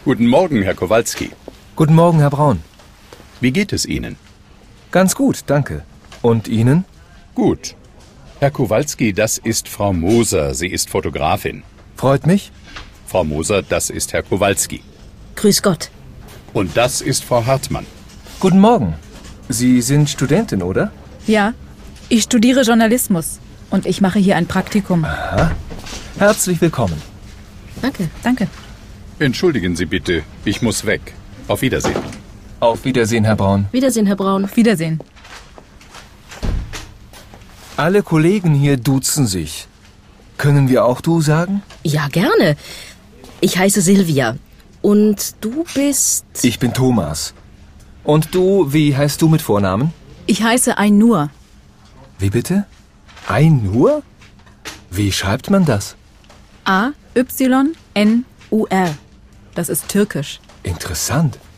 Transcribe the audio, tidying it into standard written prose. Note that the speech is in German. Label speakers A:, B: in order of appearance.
A: Guten Morgen, Herr Kowalski.
B: Guten Morgen, Herr Braun.
A: Wie geht es Ihnen?
B: Ganz gut, danke. Und Ihnen?
A: Gut. Herr Kowalski, das ist Frau Moser. Sie ist Fotografin.
B: Freut mich.
A: Frau Moser, das ist Herr Kowalski.
C: Grüß Gott.
A: Und das ist Frau Hartmann.
B: Guten Morgen. Sie sind Studentin, oder?
D: Ja, ich studiere Journalismus und ich mache hier ein Praktikum.
B: Aha. Herzlich willkommen.
C: Danke.
D: Danke.
A: Entschuldigen Sie bitte, ich muss weg. Auf Wiedersehen.
B: Auf Wiedersehen, Herr Braun.
C: Wiedersehen, Herr Braun.
D: Auf Wiedersehen.
B: Alle Kollegen hier duzen sich. Können wir auch du sagen?
C: Ja, gerne. Ich heiße Silvia. Und du bist...
B: Ich bin Thomas. Und du, wie heißt du mit Vornamen?
D: Ich heiße Ainur.
B: Wie bitte? Ainur? Wie schreibt man das?
D: A-Y-N-U-R. Das ist türkisch.
B: Interessant.